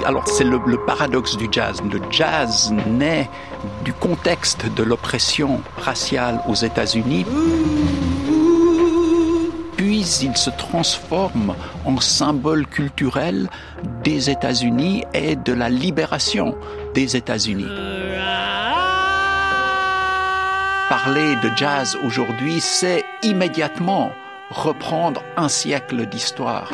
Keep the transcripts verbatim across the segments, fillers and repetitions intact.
Alors c'est le, le paradoxe du jazz. Le jazz naît du contexte de l'oppression raciale aux États-Unis. Puis il se transforme en symbole culturel des États-Unis et de la libération des États-Unis. Parler de jazz aujourd'hui, c'est immédiatement reprendre un siècle d'histoire.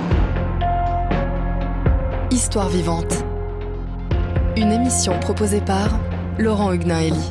Histoire vivante. Une émission proposée par Laurent Huguenin-Hélie.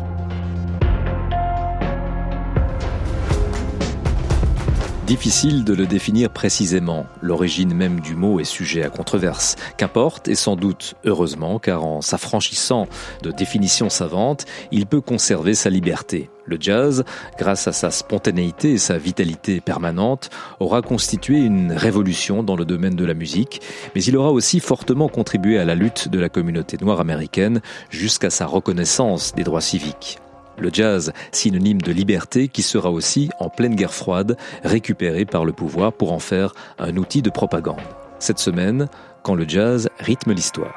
Difficile de le définir précisément. L'origine même du mot est sujet à controverse. Qu'importe, et sans doute heureusement, car en s'affranchissant de définitions savantes, il peut conserver sa liberté. Le jazz, grâce à sa spontanéité et sa vitalité permanente, aura constitué une révolution dans le domaine de la musique, mais il aura aussi fortement contribué à la lutte de la communauté noire américaine jusqu'à sa reconnaissance des droits civiques. Le jazz, synonyme de liberté, qui sera aussi, en pleine guerre froide, récupéré par le pouvoir pour en faire un outil de propagande. Cette semaine, quand le jazz rythme l'histoire.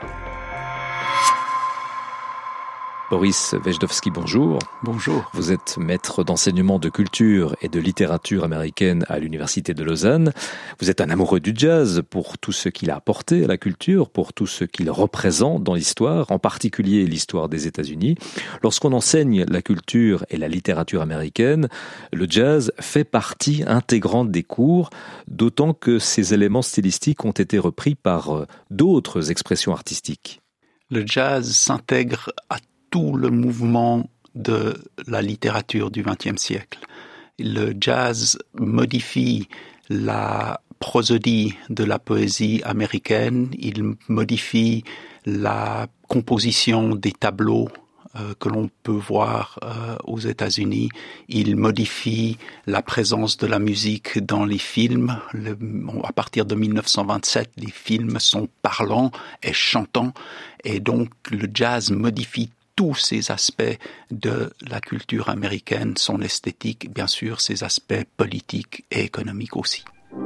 Boris Wejdowski, bonjour. Bonjour. Vous êtes maître d'enseignement de culture et de littérature américaine à l'Université de Lausanne. Vous êtes un amoureux du jazz pour tout ce qu'il a apporté à la culture, pour tout ce qu'il représente dans l'histoire, en particulier l'histoire des États-Unis. Lorsqu'on enseigne la culture et la littérature américaine, le jazz fait partie intégrante des cours, d'autant que ces éléments stylistiques ont été repris par d'autres expressions artistiques. Le jazz s'intègre à tout le mouvement de la littérature du vingtième siècle. Le jazz modifie la prosodie de la poésie américaine, il modifie la composition des tableaux euh, que l'on peut voir euh, aux États-Unis, il modifie la présence de la musique dans les films. Le, bon, à partir de dix-neuf cent vingt-sept, les films sont parlants et chantants, et donc le jazz modifie tous ces aspects de la culture américaine, son esthétique, bien sûr, ses aspects politiques et économiques aussi.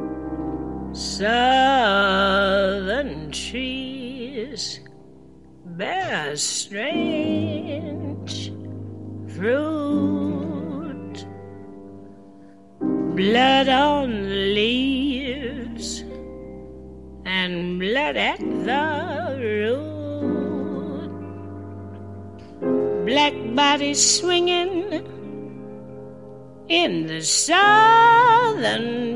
Southern trees bear strange fruit, blood on the leaves and blood at the root. Black bodies swinging in the southern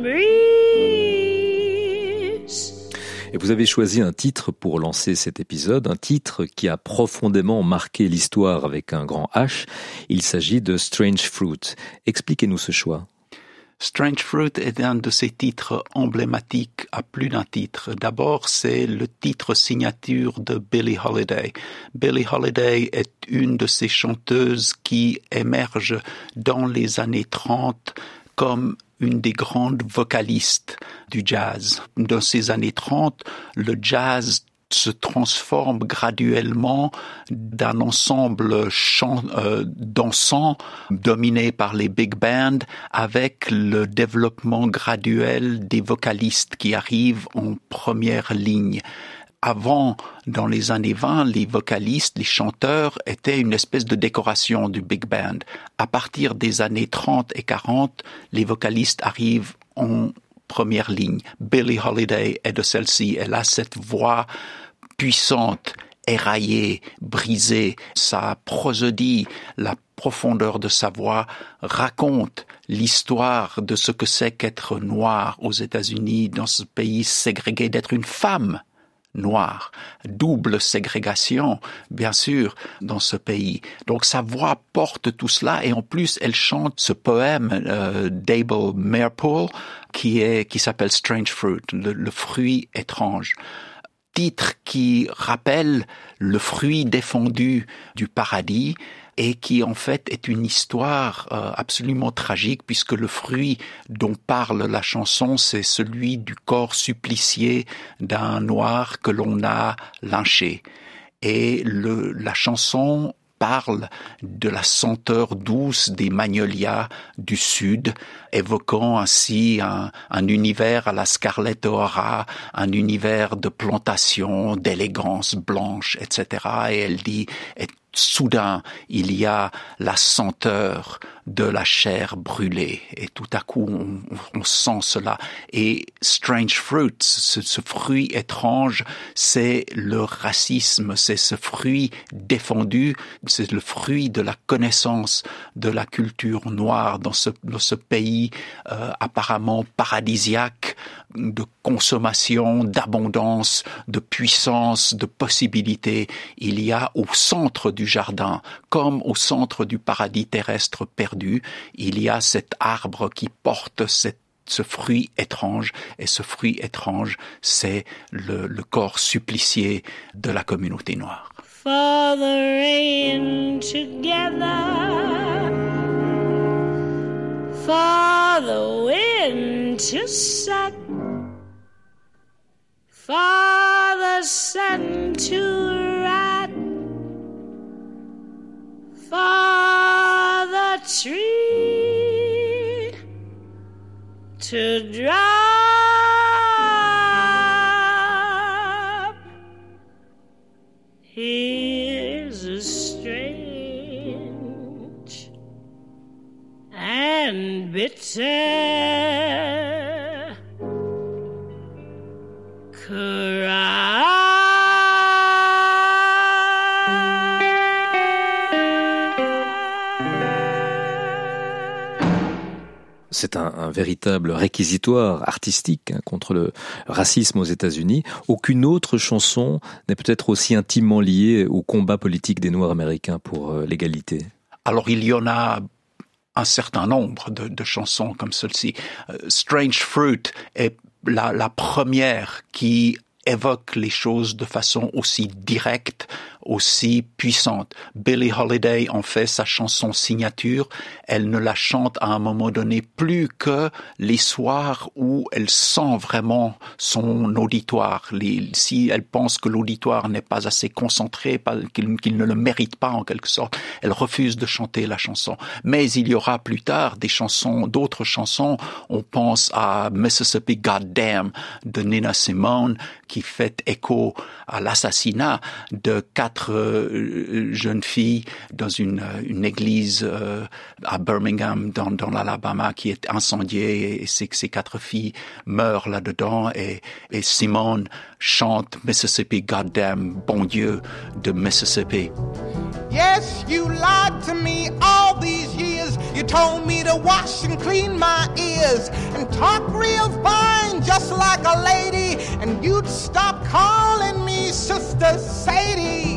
breeze. Et vous avez choisi un titre pour lancer cet épisode, un titre qui a profondément marqué l'histoire avec un grand H. Il s'agit de Strange Fruit. Expliquez-nous ce choix. Strange Fruit est un de ces titres emblématiques à plus d'un titre. D'abord, c'est le titre signature de Billie Holiday. Billie Holiday est une de ces chanteuses qui émerge dans les années trente comme une des grandes vocalistes du jazz. Dans ces années trente, le jazz se transforme graduellement d'un ensemble chant, euh, dansant dominé par les big bands avec le développement graduel des vocalistes qui arrivent en première ligne. Avant, dans les années vingt, les vocalistes, les chanteurs étaient une espèce de décoration du big band. À partir des années trente et quarante, les vocalistes arrivent en première ligne. Billie Holiday est de celle-ci. Elle a cette voix puissante, éraillée, brisée. Sa prosodie, la profondeur de sa voix raconte l'histoire de ce que c'est qu'être noir aux États-Unis, dans ce pays ségrégué, d'être une femme noire. Double ségrégation, bien sûr, dans ce pays. Donc sa voix porte tout cela, et en plus elle chante ce poème euh, d'Abel Meerpool qui est qui s'appelle Strange Fruit, le, le fruit étrange. Titre qui rappelle le fruit défendu du paradis et qui en fait est une histoire euh, absolument tragique, puisque le fruit dont parle la chanson, c'est celui du corps supplicié d'un noir que l'on a lynché. Et le, la chanson parle de la senteur douce des magnolias du sud, évoquant ainsi un, un univers à la Scarlett O'Hara, un univers de plantation, d'élégance blanche, et cetera. Et elle dit, et soudain, il y a la senteur de la chair brûlée. Et tout à coup, on, on sent cela. Et Strange Fruit, ce, ce fruit étrange, c'est le racisme, c'est ce fruit défendu, c'est le fruit de la connaissance de la culture noire dans ce, dans ce pays euh, apparemment paradisiaque, de consommation, d'abondance, de puissance, de possibilités. Il y a au centre du jardin, comme au centre du paradis terrestre perdu, il y a cet arbre qui porte cette ce fruit étrange, et ce fruit étrange, c'est le, le corps supplicié de la communauté noire. For the rain together, for the wind to set, for the sun to rise, for the tree to drop. Here's a strange and bitter cry. C'est un, un véritable réquisitoire artistique hein, contre le racisme aux États-Unis. Aucune autre chanson n'est peut-être aussi intimement liée au combat politique des Noirs américains pour euh, l'égalité. Alors il y en a un certain nombre de, de chansons comme celle-ci. Uh, Strange Fruit est la, la première qui évoque les choses de façon aussi directe, aussi puissante. Billie Holiday en fait sa chanson signature. Elle ne la chante à un moment donné plus que les soirs où elle sent vraiment son auditoire. Les, si elle pense que l'auditoire n'est pas assez concentré, pas, qu'il, qu'il ne le mérite pas en quelque sorte, elle refuse de chanter la chanson. Mais il y aura plus tard des chansons, d'autres chansons. On pense à Mississippi Goddamn de Nina Simone, qui fait écho à l'assassinat de quatre euh, jeunes filles dans une, une église euh, à Birmingham, dans, dans l'Alabama, qui est incendiée, et ces, ces quatre filles meurent là-dedans, et, et Simone chante Mississippi Goddamn, bon Dieu de Mississippi. Yes, you lied to me all these years. You told me to wash and clean my ears and talk real fine just like a lady, and you'd stop calling me Sister Sadie.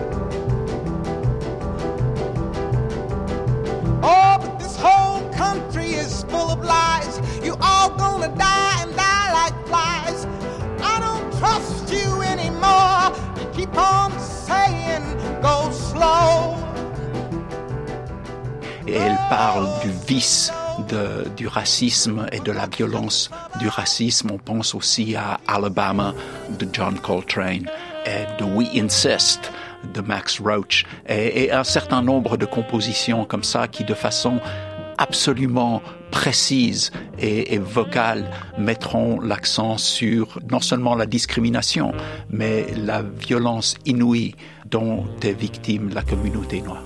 Oh, but this whole country is full of lies. You all gonna die and die like flies. I don't trust you anymore. You keep on saying go slow. Et elle parle du vice de, du racisme et de la violence du racisme. On pense aussi à Alabama de John Coltrane et de We Insist de Max Roach, et, et un certain nombre de compositions comme ça qui de façon absolument précise et, et vocale mettront l'accent sur non seulement la discrimination, mais la violence inouïe dont est victime la communauté noire.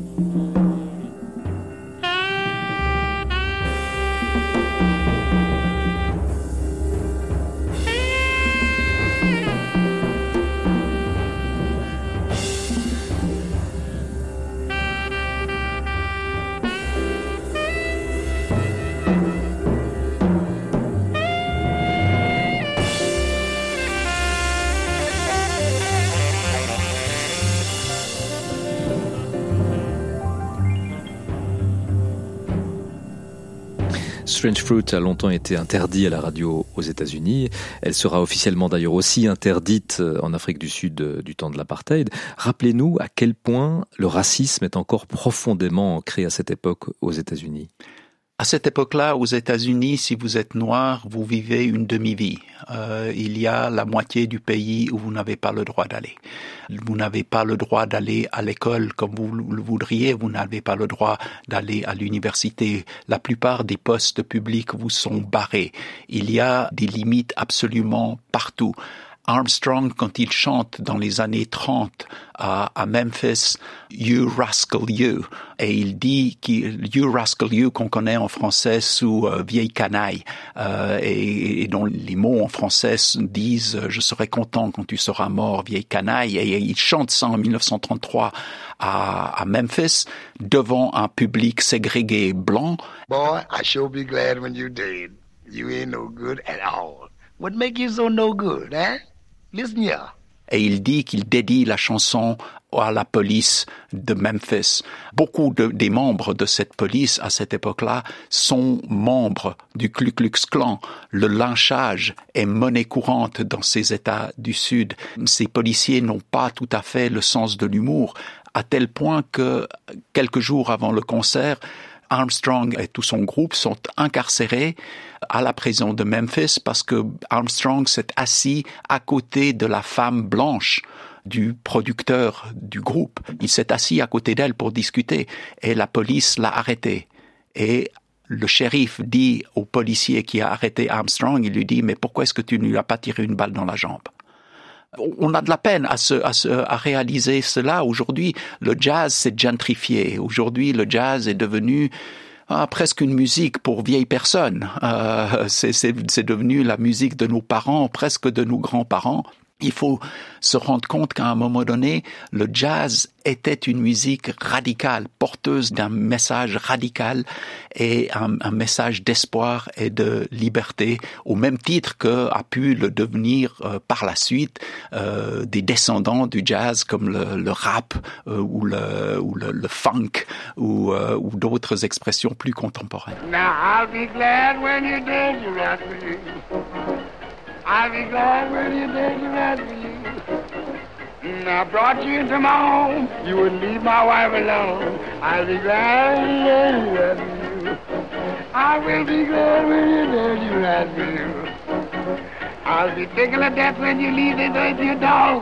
Strange Fruit a longtemps été interdit à la radio aux États-Unis. Elle sera officiellement d'ailleurs aussi interdite en Afrique du Sud du temps de l'apartheid. Rappelez-nous à quel point le racisme est encore profondément ancré à cette époque aux États-Unis. À cette époque-là, aux États-Unis, si vous êtes noir, vous vivez une demi-vie. Euh, il y a la moitié du pays où vous n'avez pas le droit d'aller. Vous n'avez pas le droit d'aller à l'école comme vous le voudriez. Vous n'avez pas le droit d'aller à l'université. La plupart des postes publics vous sont barrés. Il y a des limites absolument partout. Armstrong, quand il chante dans les années trente à, à Memphis, You Rascal You, et il dit qu'il, You Rascal You qu'on connaît en français sous euh, vieille canaille, euh, et, et dont les mots en français disent Je serai content quand tu seras mort, vieille canaille, et, et il chante ça en dix-neuf cent trente-trois à, à Memphis devant un public ségrégué blanc. Boy, I sure be glad when you dead. You ain't no good at all. What make you so no good, hein? Listen here. Et il dit qu'il dédie la chanson à la police de Memphis. Beaucoup de, des membres de cette police à cette époque-là sont membres du Ku Klux Klan. Le lynchage est monnaie courante dans ces États du Sud. Ces policiers n'ont pas tout à fait le sens de l'humour, à tel point que quelques jours avant le concert, Armstrong et tout son groupe sont incarcérés à la prison de Memphis parce que Armstrong s'est assis à côté de la femme blanche du producteur du groupe. Il s'est assis à côté d'elle pour discuter et la police l'a arrêté. Et le shérif dit au policier qui a arrêté Armstrong, il lui dit « Mais pourquoi est-ce que tu ne lui as pas tiré une balle dans la jambe ?» On a de la peine à, se, à, se, à réaliser cela. Aujourd'hui, le jazz s'est gentrifié. Aujourd'hui, le jazz est devenu ah, presque une musique pour vieilles personnes. Euh, c'est, c'est, c'est devenu la musique de nos parents, presque de nos grands-parents. Il faut se rendre compte qu'à un moment donné, le jazz était une musique radicale, porteuse d'un message radical et un, un message d'espoir et de liberté, au même titre que a pu le devenir euh, par la suite euh, des descendants du jazz comme le, le rap euh, ou, le, ou le, le funk ou, euh, ou d'autres expressions plus contemporaines. Now I'll be glad when you're dead, you rascal. I'll be glad when you're dead, you rascal. I brought you into my home, you wouldn't leave my wife alone. I'll be glad when you're dead, I will be glad when you're dead, you rascal. I'll be tickled to death when you leave this with your dog.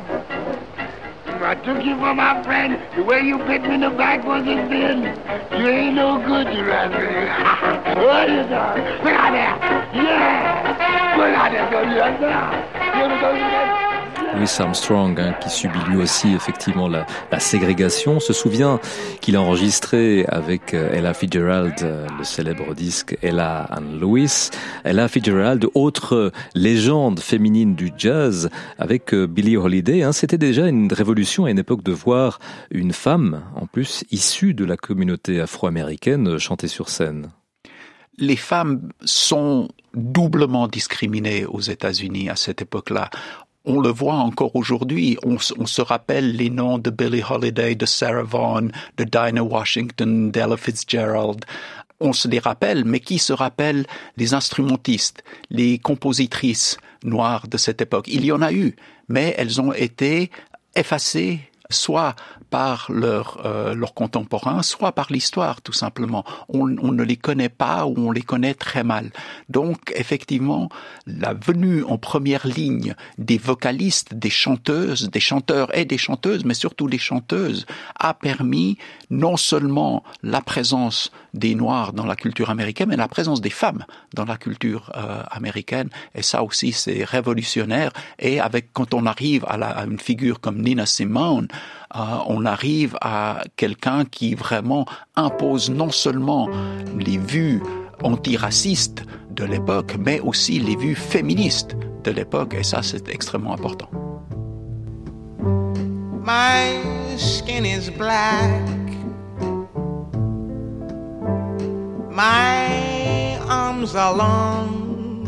I took you for my friend, the way you bit me in the back was a sin. You ain't no good, you rascal. What you done? Look out there! Yeah! Look out there, go, you rascal! You wanna go, you rascal? Louis Armstrong, hein, qui subit lui aussi effectivement la, la ségrégation, se souvient qu'il a enregistré avec Ella Fitzgerald le célèbre disque Ella and Louis. Ella Fitzgerald, autre légende féminine du jazz, avec Billie Holiday. Hein, c'était déjà une révolution à une époque de voir une femme, en plus issue de la communauté afro-américaine, chanter sur scène. Les femmes sont doublement discriminées aux États-Unis à cette époque-là. On le voit encore aujourd'hui. On, on se rappelle les noms de Billie Holiday, de Sarah Vaughan, de Dinah Washington, d'Ella Fitzgerald. On se les rappelle, mais qui se rappelle les instrumentistes, les compositrices noires de cette époque? Il y en a eu, mais elles ont été effacées soit par leurs euh, leurs contemporains, soit par l'histoire, tout simplement. On, on ne les connaît pas ou on les connaît très mal. Donc, effectivement, la venue en première ligne des vocalistes, des chanteuses, des chanteurs et des chanteuses, mais surtout des chanteuses, a permis non seulement la présence des Noirs dans la culture américaine, mais la présence des femmes dans la culture euh, américaine. Et ça aussi, c'est révolutionnaire. Et avec, quand on arrive à, la, à une figure comme Nina Simone, euh, on arrive à quelqu'un qui vraiment impose non seulement les vues antiracistes de l'époque, mais aussi les vues féministes de l'époque. Et ça, c'est extrêmement important. My skin is black. My arms are long.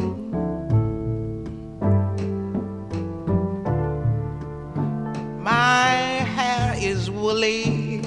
My hair is woolly.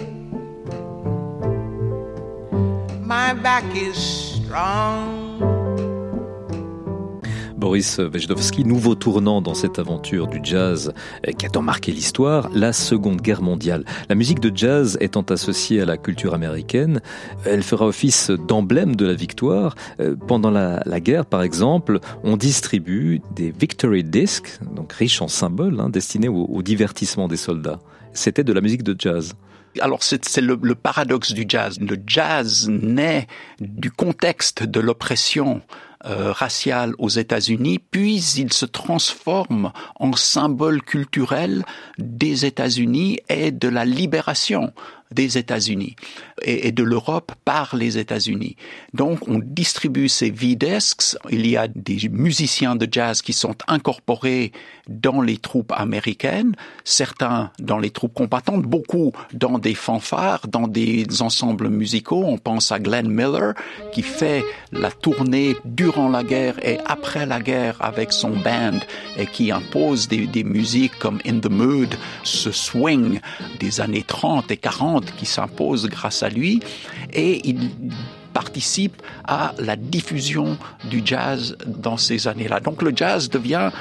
My back is strong. Boris Wejdowski, nouveau tournant dans cette aventure du jazz qui a tant marqué l'histoire, la Seconde Guerre mondiale. La musique de jazz étant associée à la culture américaine, elle fera office d'emblème de la victoire. Pendant la, la guerre, par exemple, on distribue des Victory Discs, donc riches en symboles, hein, destinés au, au divertissement des soldats. C'était de la musique de jazz. Alors c'est, c'est le, le paradoxe du jazz. Le jazz naît du contexte de l'oppression euh, raciale aux États-Unis, puis il se transforme en symbole culturel des États-Unis et de la libération des États-Unis et, et de l'Europe par les États-Unis. Donc, on distribue ces V-Discs. Il y a des musiciens de jazz qui sont incorporés dans les troupes américaines, certains dans les troupes combattantes, beaucoup dans des fanfares, dans des ensembles musicaux. On pense à Glenn Miller, qui fait la tournée durant la guerre et après la guerre avec son band et qui impose des, des musiques comme In the Mood, ce swing des années trente et quarante qui s'impose grâce à lui, et il participe à la diffusion du jazz dans ces années-là. Donc le jazz devient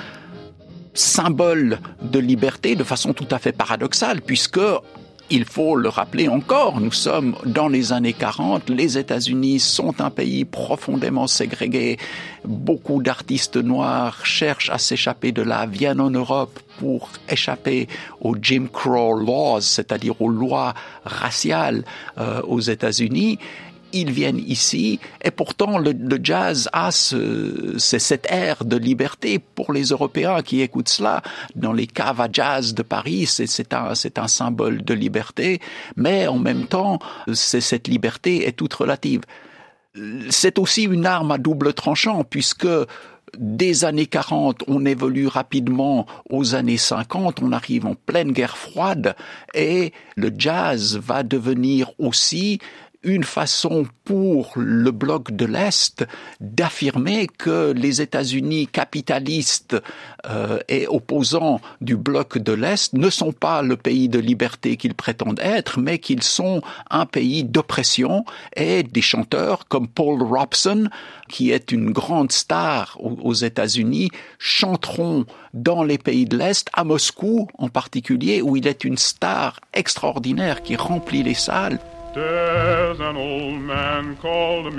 symbole de liberté de façon tout à fait paradoxale, puisque il faut le rappeler encore, nous sommes dans les années quarante, les États-Unis sont un pays profondément ségrégé, beaucoup d'artistes noirs cherchent à s'échapper de là, viennent en Europe pour échapper aux Jim Crow laws, c'est-à-dire aux lois raciales euh, aux États-Unis. Ils viennent ici, et pourtant le, le jazz a ce, c'est cette ère de liberté pour les Européens qui écoutent cela. Dans les caves à jazz de Paris, c'est, c'est, un, c'est un symbole de liberté, mais en même temps, c'est, cette liberté est toute relative. C'est aussi une arme à double tranchant, puisque des années quarante, on évolue rapidement aux années cinquante, on arrive en pleine guerre froide, et le jazz va devenir aussi une façon pour le bloc de l'Est d'affirmer que les États-Unis capitalistes euh, et opposants du bloc de l'Est ne sont pas le pays de liberté qu'ils prétendent être, mais qu'ils sont un pays d'oppression, et des chanteurs comme Paul Robeson, qui est une grande star aux États-Unis, chanteront dans les pays de l'Est, à Moscou en particulier, où il est une star extraordinaire qui remplit les salles. There's an old man called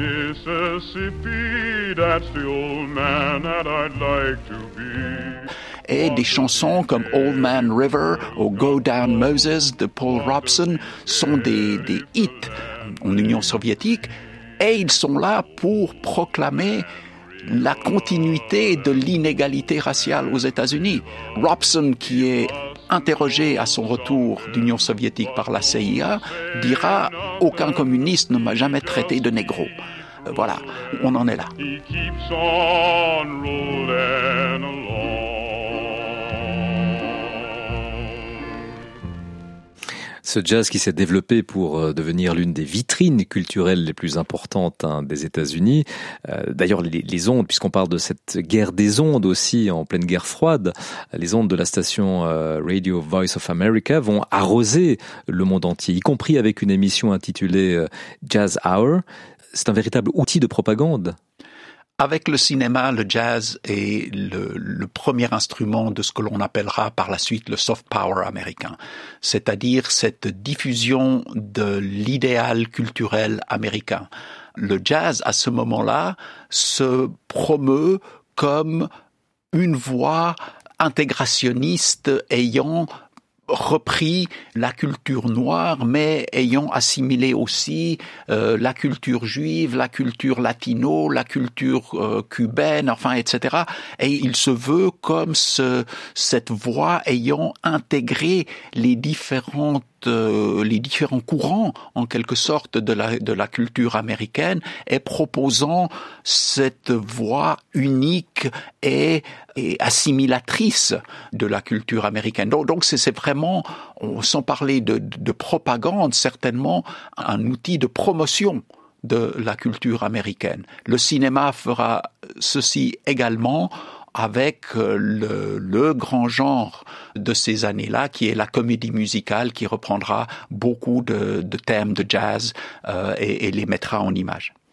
Mississippi, that's the old man that I'd like to be. Et des chansons comme Old Man River ou Go Down Moses de Paul Robeson sont des, des hits en Union soviétique, et ils sont là pour proclamer la continuité de l'inégalité raciale aux États-Unis. Robeson, qui est interrogé à son retour d'Union soviétique par la C I A, dira « Aucun communiste ne m'a jamais traité de négro ». Voilà, on en est là. Ce jazz qui s'est développé pour devenir l'une des vitrines culturelles les plus importantes hein, des États-Unis. Euh, d'ailleurs, les, les ondes, puisqu'on parle de cette guerre des ondes aussi, en pleine guerre froide, les ondes de la station euh, Radio Voice of America vont arroser le monde entier, y compris avec une émission intitulée euh, Jazz Hour. C'est un véritable outil de propagande. Avec le cinéma, le jazz est le, le premier instrument de ce que l'on appellera par la suite le soft power américain, c'est-à-dire cette diffusion de l'idéal culturel américain. Le jazz, à ce moment-là, se promeut comme une voie intégrationniste ayant repris la culture noire, mais ayant assimilé aussi euh, la culture juive, la culture latino, la culture euh, cubaine, enfin, et cetera. Et il se veut comme ce, cette voie ayant intégré les différentes euh, les différents courants, en quelque sorte, de la, de la culture américaine, et proposant cette voie unique et, et assimilatrice de la culture américaine. Donc, donc c'est, c'est vraiment, sans parler de, de propagande, certainement un outil de promotion de la culture américaine. Le cinéma fera ceci également, avec le, le grand genre de ces années-là, qui est la comédie musicale, qui reprendra beaucoup de, de thèmes de jazz euh, et, et les mettra en image.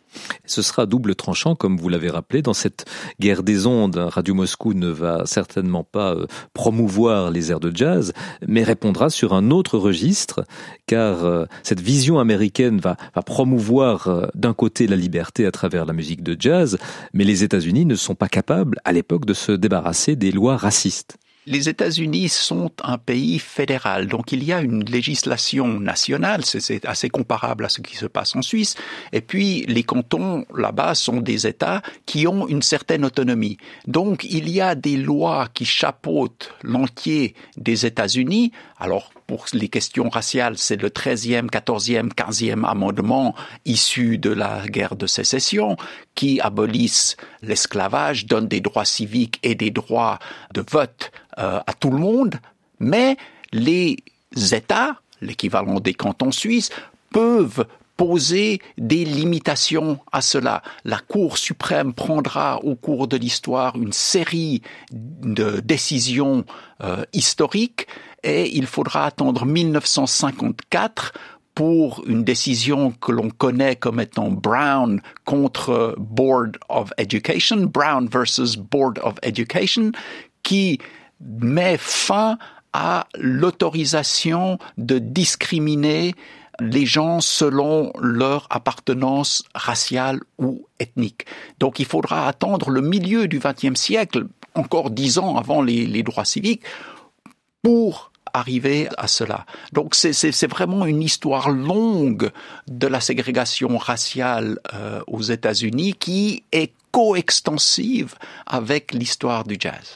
Ce sera double tranchant, comme vous l'avez rappelé. Dans cette guerre des ondes, Radio Moscou ne va certainement pas promouvoir les airs de jazz, mais répondra sur un autre registre, car cette vision américaine va, va promouvoir d'un côté la liberté à travers la musique de jazz, mais les États-Unis ne sont pas capables, à l'époque, de se débarrasser des lois racistes. Les États-Unis sont un pays fédéral, donc il y a une législation nationale, c'est, c'est assez comparable à ce qui se passe en Suisse, et puis les cantons là-bas sont des États qui ont une certaine autonomie. Donc il y a des lois qui chapeautent l'entier des États-Unis. Alors pour les questions raciales, c'est le treizième, quatorzième, quinzième amendement issu de la guerre de sécession qui abolissent l'esclavage, donnent des droits civiques et des droits de vote euh, à tout le monde, mais les États, l'équivalent des cantons suisses, peuvent poser des limitations à cela. La Cour suprême prendra au cours de l'histoire une série de décisions euh, historiques et il faudra attendre mille neuf cent cinquante-quatre pour une décision que l'on connaît comme étant Brown contre Board of Education, Brown versus Board of Education, qui met fin à l'autorisation de discriminer les gens selon leur appartenance raciale ou ethnique. Donc il faudra attendre le milieu du vingtième siècle, encore dix ans avant les, les droits civiques, pour arriver à cela. Donc c'est, c'est, c'est vraiment une histoire longue de la ségrégation raciale euh, aux États-Unis qui est coextensive avec l'histoire du jazz.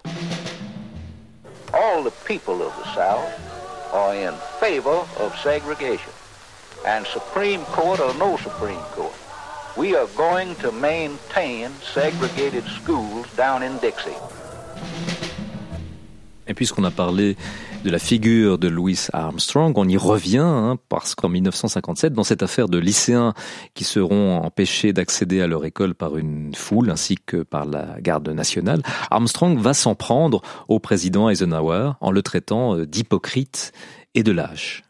All the people of the South are in favor of segregation. And Supreme Court or no Supreme Court, we are going to maintain segregated schools down in Dixie. Et puisqu'on a parlé de la figure de Louis Armstrong, on y revient, hein, parce qu'en mille neuf cent cinquante-sept, dans cette affaire de lycéens qui seront empêchés d'accéder à leur école par une foule ainsi que par la garde nationale, Armstrong va s'en prendre au président Eisenhower en le traitant d'hypocrite et de lâche.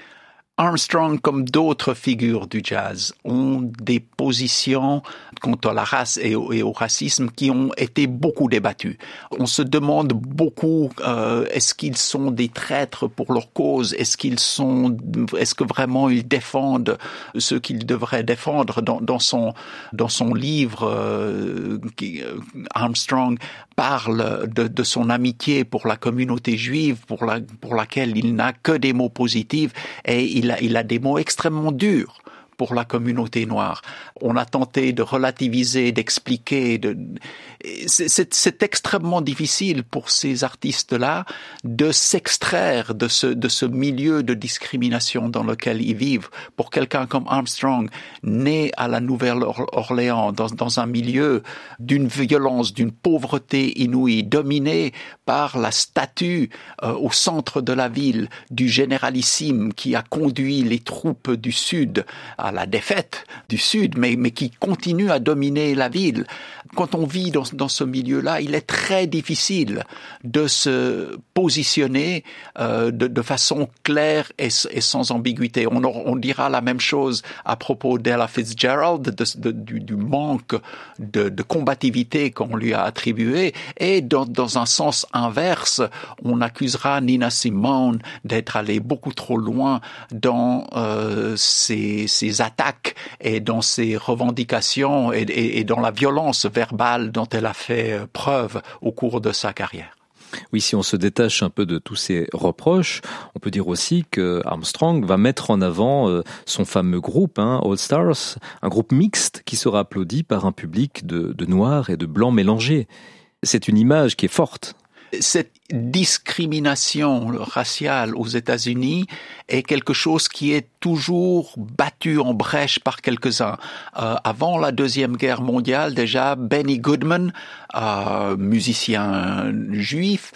Armstrong, comme d'autres figures du jazz, ont des positions contre la race et au, et au racisme qui ont été beaucoup débattues. On se demande beaucoup, euh, est-ce qu'ils sont des traîtres pour leur cause? Est-ce qu'ils sont, est-ce que vraiment ils défendent ce qu'ils devraient défendre? Dans, dans son, dans son livre, euh, qui, Armstrong parle de, de son amitié pour la communauté juive, pour la, pour laquelle il n'a que des mots positifs, et il a, il a des mots extrêmement durs pour la communauté noire. On a tenté de relativiser, d'expliquer. De... C'est, c'est, c'est extrêmement difficile pour ces artistes-là de s'extraire de ce, de ce milieu de discrimination dans lequel ils vivent. Pour quelqu'un comme Armstrong, né à la Nouvelle-Orléans, dans, dans un milieu d'une violence, d'une pauvreté inouïe, dominé par la statue euh, au centre de la ville du généralissime qui a conduit les troupes du Sud à la défaite du Sud, mais, mais qui continue à dominer la ville. Quand on vit dans, dans ce milieu-là, il est très difficile de se positionner euh, de, de façon claire et, et sans ambiguïté. On, on dira la même chose à propos d'Ella Fitzgerald, de, de, du, du manque de, de combativité qu'on lui a attribué, et dans, dans un sens inverse, on accusera Nina Simone d'être allée beaucoup trop loin dans euh, ses, ses attaques et dans ses revendications et, et, et dans la violence verbale dont elle a fait preuve au cours de sa carrière. Oui, si on se détache un peu de tous ces reproches, on peut dire aussi que Armstrong va mettre en avant son fameux groupe, hein, All Stars, un groupe mixte qui sera applaudi par un public de, de noirs et de blancs mélangés. C'est une image qui est forte. Cette discrimination raciale aux États-Unis est quelque chose qui est toujours battu en brèche par quelques-uns. Euh, avant la Deuxième Guerre mondiale, déjà, Benny Goodman, euh, musicien juif,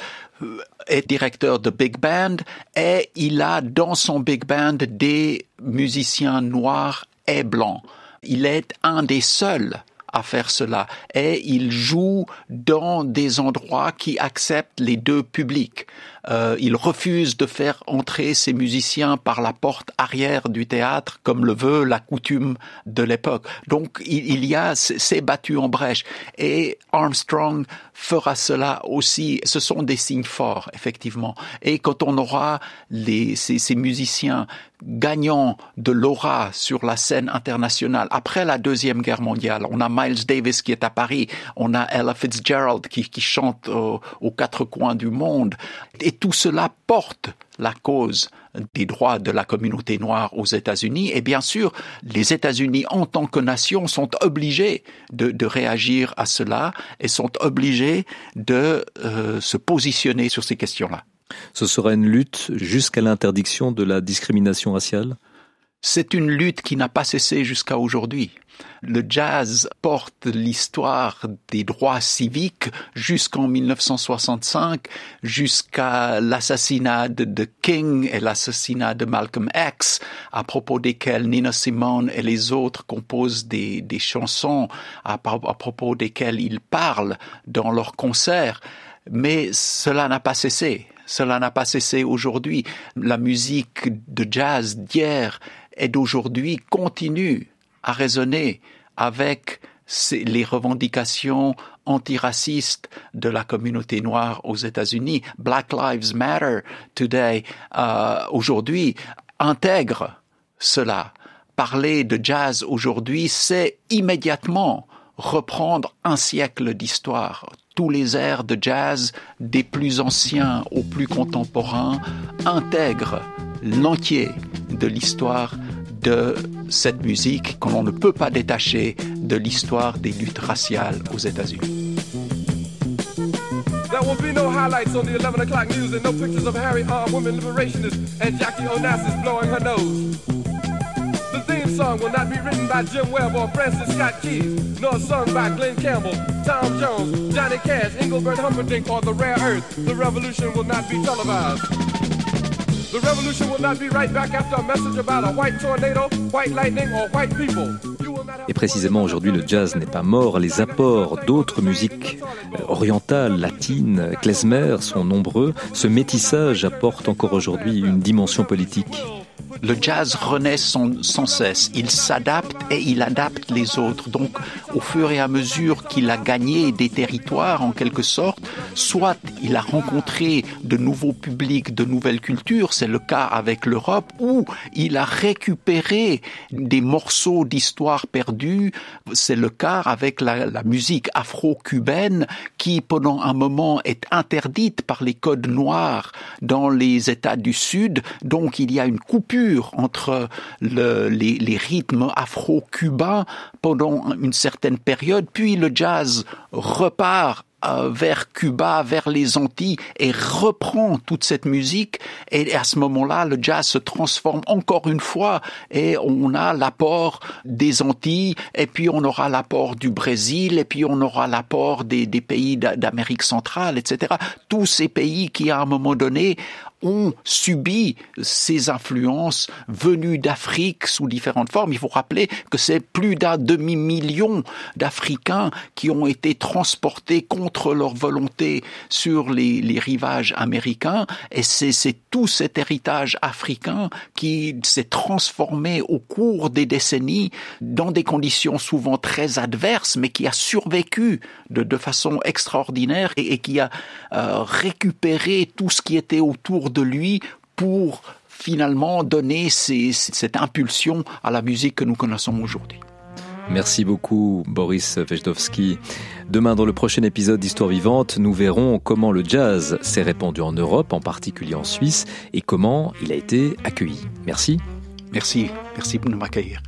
est directeur de big band et il a dans son big band des musiciens noirs et blancs. Il est un des seuls à faire cela. Et il joue dans des endroits qui acceptent les deux publics. Euh, il refuse de faire entrer ses musiciens par la porte arrière du théâtre, comme le veut la coutume de l'époque. Donc, il, il y a, c'est battu en brèche. Et Armstrong fera cela aussi. Ce sont des signes forts, effectivement. Et quand on aura les, ces, ces musiciens gagnant de l'aura sur la scène internationale, après la Deuxième Guerre mondiale, on a Miles Davis qui est à Paris, on a Ella Fitzgerald qui, qui chante aux, aux quatre coins du monde. Et tout cela porte la cause des droits de la communauté noire aux États-Unis. Et bien sûr, les États-Unis, en tant que nation, sont obligés de, de réagir à cela et sont obligés de euh, se positionner sur ces questions-là. Ce sera une lutte jusqu'à l'interdiction de la discrimination raciale ? C'est une lutte qui n'a pas cessé jusqu'à aujourd'hui. Le jazz porte l'histoire des droits civiques jusqu'en dix-neuf cent soixante-cinq, jusqu'à l'assassinat de, de King et l'assassinat de Malcolm X, à propos desquels Nina Simone et les autres composent des, des chansons, à, à propos desquelles ils parlent dans leurs concerts. Mais cela n'a pas cessé. Cela n'a pas cessé aujourd'hui. La musique de jazz d'hier et d'aujourd'hui continue à résonner avec les revendications antiracistes de la communauté noire aux États-Unis. Black Lives Matter today, euh, aujourd'hui, intègre cela. Parler de jazz aujourd'hui, c'est immédiatement reprendre un siècle d'histoire. Tous les airs de jazz, des plus anciens aux plus contemporains, intègrent l'entier de l'histoire de cette musique que l'on ne peut pas détacher de l'histoire des luttes raciales aux États-Unis. There will be no highlights on the eleven o'clock news and no pictures of Harry armed women liberationists and Jackie Onassis blowing her nose. The theme song will not be written by Jim Webb or Francis Scott Keys, nor sung by Glenn Campbell, Tom Jones, Johnny Cash, Engelbert Humperdinck, or The Rare Earth. The revolution will not be televised. The revolution will not be right back after a message about a white tornado, white lightning, or white people. Et précisément aujourd'hui, le jazz n'est pas mort. Les apports d'autres musiques orientales, latines, klezmer sont nombreux. Ce métissage apporte encore aujourd'hui une dimension politique. Le jazz renaît sans, sans cesse. Il s'adapte et il adapte les autres. Donc, au fur et à mesure qu'il a gagné des territoires, en quelque sorte, soit il a rencontré de nouveaux publics, de nouvelles cultures, c'est le cas avec l'Europe, ou il a récupéré des morceaux d'histoire perdus, c'est le cas avec la, la musique afro-cubaine, qui pendant un moment est interdite par les codes noirs dans les États du Sud. Donc, il y a une coupure entre le, les, les rythmes afro-cubains pendant une certaine période, puis le jazz repart euh, vers Cuba, vers les Antilles et reprend toute cette musique, et à ce moment-là, le jazz se transforme encore une fois et on a l'apport des Antilles, et puis on aura l'apport du Brésil, et puis on aura l'apport des, des pays d'Amérique centrale, et cetera. Tous ces pays qui, à un moment donné, ont subi ces influences venues d'Afrique sous différentes formes. Il faut rappeler que c'est plus d'un demi-million d'Africains qui ont été transportés contre leur volonté sur les, les rivages américains, et c'est, c'est tout cet héritage africain qui s'est transformé au cours des décennies dans des conditions souvent très adverses, mais qui a survécu de, de façon extraordinaire et, et qui a euh, récupéré tout ce qui était autour de lui pour finalement donner ces, cette impulsion à la musique que nous connaissons aujourd'hui. Merci beaucoup Boris Wejdowski. Demain, dans le prochain épisode d'Histoire vivante, nous verrons comment le jazz s'est répandu en Europe, en particulier en Suisse, et comment il a été accueilli. Merci. Merci, merci de m'accueillir.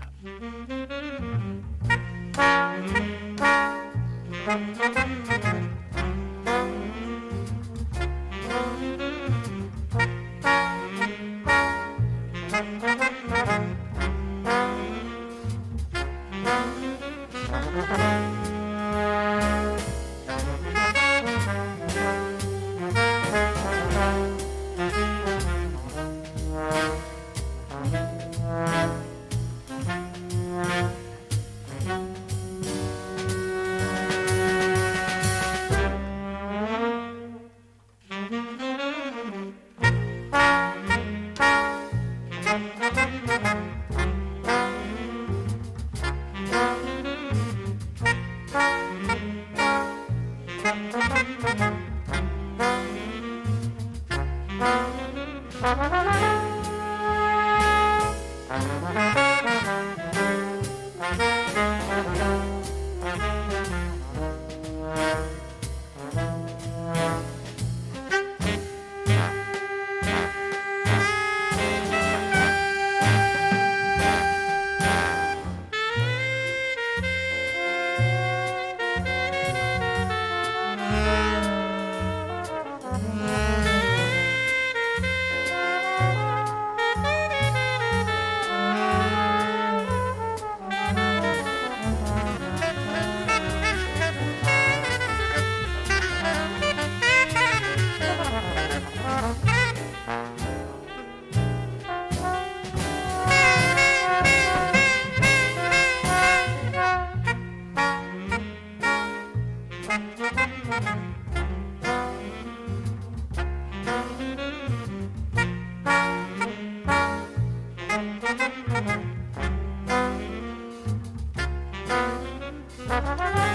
Thank you.